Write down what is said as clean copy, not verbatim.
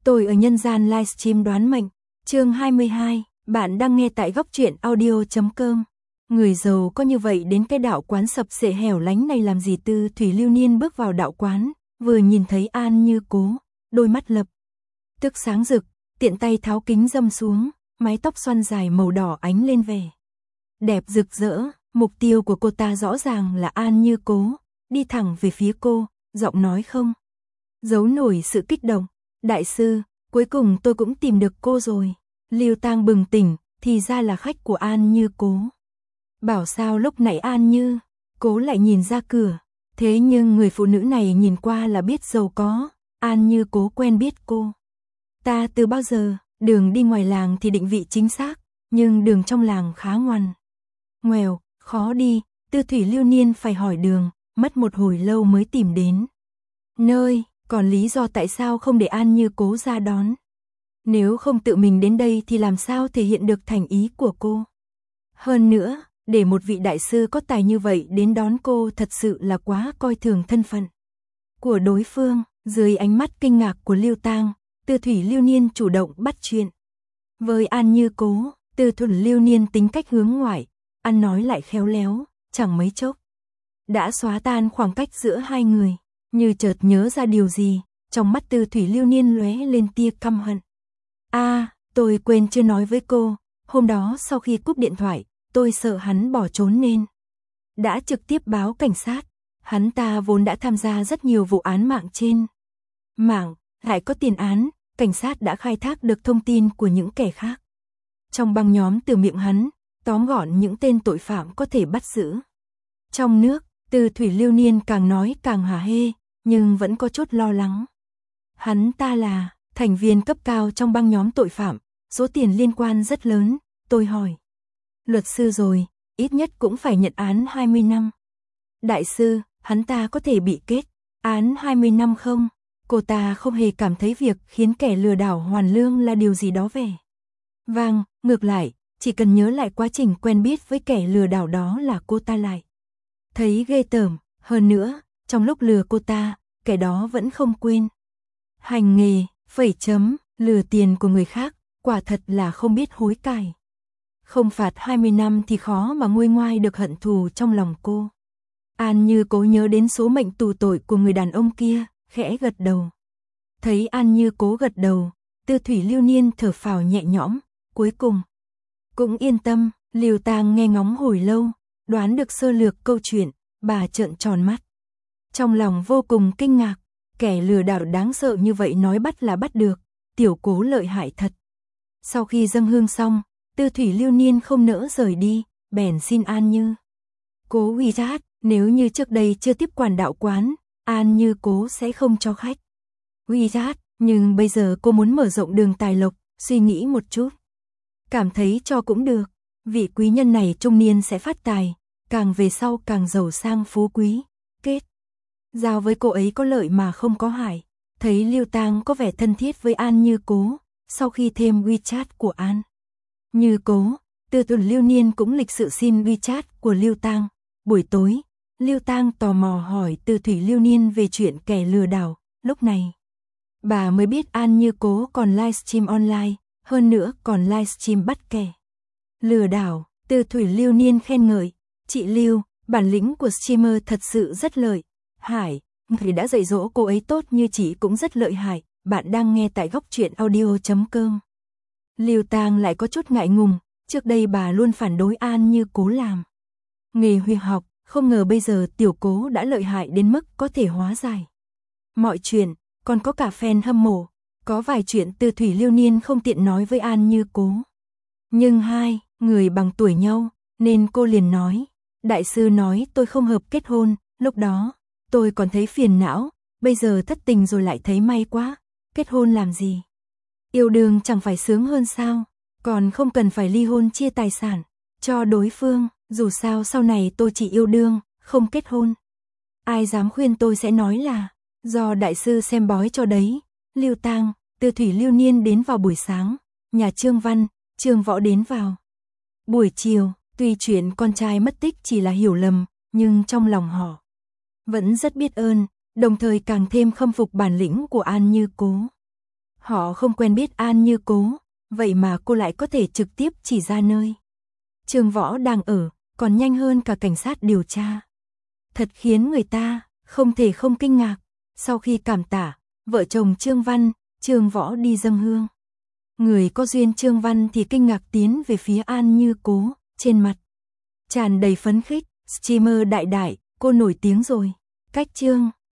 Tôi ở nhân gian livestream đoán mệnh, chương 22, bạn đang nghe tại góc truyện audio.com. Người giàu có như vậy đến cái đạo quán sập xệ hẻo lánh này làm gì? Tư Thủy Lưu Niên bước vào đạo quán, vừa nhìn thấy An Như Cố, đôi mắt lập tức sáng rực, tiện tay tháo kính râm xuống, mái tóc xoăn dài màu đỏ ánh lên vẻ đẹp rực rỡ. Mục tiêu của cô ta rõ ràng là An Như Cố, đi thẳng về phía cô, giọng nói không giấu nổi sự kích động. Đại sư, cuối cùng tôi cũng tìm được cô rồi. Lưu Tang bừng tỉnh, thì ra là khách của An Như Cố. Bảo sao lúc nãy An Như Cố lại nhìn ra cửa, thế nhưng người phụ nữ này nhìn qua là biết giàu có. An Như Cố quen biết cô ta từ bao giờ? Đường đi ngoài làng thì định vị chính xác, nhưng đường trong làng khá ngoằn ngoèo, khó đi. Tư Thủy Lưu Niên phải hỏi đường, mất một hồi lâu mới tìm đến nơi. Còn lý do tại sao không để An Như Cố ra đón? Nếu không tự mình đến đây thì làm sao thể hiện được thành ý của cô? Hơn nữa, để một vị đại sư có tài như vậy đến đón cô thật sự là quá coi thường thân phận của đối phương. Dưới ánh mắt kinh ngạc của Lưu Tang, Tư Thủy Lưu Niên chủ động bắt chuyện với An Như Cố. Tư Thủy Lưu Niên tính cách hướng ngoại, ăn nói lại khéo léo, chẳng mấy chốc đã xóa tan khoảng cách giữa hai người. Như chợt nhớ ra điều gì, trong mắt Tư Thủy Lưu Niên lóe lên tia căm hận. Tôi quên chưa nói với cô, hôm đó sau khi cúp điện thoại, tôi sợ hắn bỏ trốn nên đã trực tiếp báo cảnh sát. Hắn ta vốn đã tham gia rất nhiều vụ án mạng trên mạng, lại có tiền án, cảnh sát đã khai thác được thông tin của những kẻ khác trong băng nhóm từ miệng hắn, tóm gọn những tên tội phạm có thể bắt giữ. Trong nước, Tư Thủy Lưu Niên càng nói càng hả hê, nhưng vẫn có chút lo lắng. Hắn ta là thành viên cấp cao trong băng nhóm tội phạm, số tiền liên quan rất lớn. Tôi hỏi luật sư rồi, ít nhất cũng phải nhận án 20 năm. Đại sư, hắn ta có thể bị kết án 20 năm không? Cô ta không hề cảm thấy việc khiến kẻ lừa đảo hoàn lương là điều gì đó vẻ vang. Ngược lại, chỉ cần nhớ lại quá trình quen biết với kẻ lừa đảo đó là cô ta lại thấy ghê tởm. Hơn nữa, trong lúc lừa cô ta, kẻ đó vẫn không quên hành nghề, lừa tiền của người khác, quả thật là không biết hối cải. Không phạt 20 năm thì khó mà nguôi ngoai được hận thù trong lòng cô. An Như Cố nhớ đến số mệnh tù tội của người đàn ông kia, khẽ gật đầu. Thấy An Như Cố gật đầu, Tư Thủy Lưu Niên thở phào nhẹ nhõm, cuối cùng cũng yên tâm. Lưu Tang nghe ngóng hồi lâu, đoán được sơ lược câu chuyện, bà trợn tròn mắt. Trong lòng vô cùng kinh ngạc, kẻ lừa đảo đáng sợ như vậy nói bắt là bắt được, tiểu Cố lợi hại thật. Sau khi dâng hương xong, Tư Thủy Lưu Niên không nỡ rời đi, bèn xin An Như Cố WeChat, nếu như trước đây chưa tiếp quản đạo quán, An Như Cố sẽ không cho khách WeChat, nhưng bây giờ cô muốn mở rộng đường tài lộc, suy nghĩ một chút, cảm thấy cho cũng được. Vị quý nhân này trung niên sẽ phát tài, càng về sau càng giàu sang phú quý. Kết giao với cô ấy có lợi mà không có hại. Thấy Lưu Tang có vẻ thân thiết với An Như Cố, sau khi thêm WeChat của An Như Cố, Tư Thủy Lưu Niên cũng lịch sự xin WeChat của Lưu Tang. Buổi tối, Lưu Tang tò mò hỏi Tư Thủy Lưu Niên về chuyện kẻ lừa đảo. Lúc này, bà mới biết An Như Cố còn livestream online, hơn nữa còn livestream bắt kẻ lừa đảo. Tư Thủy Lưu Niên khen ngợi, chị Lưu, bản lĩnh của streamer thật sự rất lợi hại, người đã dạy dỗ cô ấy tốt như chị cũng rất lợi hại. Bạn đang nghe tại góc truyện audio.com. Lưu Tang lại có chút ngại ngùng, trước đây bà luôn phản đối An Như Cố làm nghề huyết học, không ngờ bây giờ tiểu Cố đã lợi hại đến mức có thể hóa giải mọi chuyện, còn có cả fan hâm mộ. Có vài chuyện Tư Thủy Lưu Niên không tiện nói với An Như Cố, nhưng hai người bằng tuổi nhau, nên cô liền nói. Đại sư nói tôi không hợp kết hôn, lúc đó tôi còn thấy phiền não, bây giờ thất tình rồi lại thấy may quá. Kết hôn làm gì? Yêu đương chẳng phải sướng hơn sao? Còn không cần phải ly hôn chia tài sản cho đối phương, dù sao sau này tôi chỉ yêu đương, không kết hôn. Ai dám khuyên tôi sẽ nói là do đại sư xem bói cho đấy. Lưu Tang, Tư Thủy Lưu Niên đến vào buổi sáng, nhà Trương Văn, Trương Võ đến vào buổi chiều. Tuy chuyện con trai mất tích chỉ là hiểu lầm, nhưng trong lòng họ vẫn rất biết ơn, đồng thời càng thêm khâm phục bản lĩnh của An Như Cố. Họ không quen biết An Như Cố, vậy mà cô lại có thể trực tiếp chỉ ra nơi Trương Võ đang ở, còn nhanh hơn cả cảnh sát điều tra. Thật khiến người ta không thể không kinh ngạc. Sau khi cảm tả, vợ chồng Trương Văn, Trương Võ đi dâng hương. Người có duyên Trương Văn thì kinh ngạc tiến về phía An Như Cố, trên mặt tràn đầy phấn khích. Streamer đại đại, cô nổi tiếng rồi. Cách Trương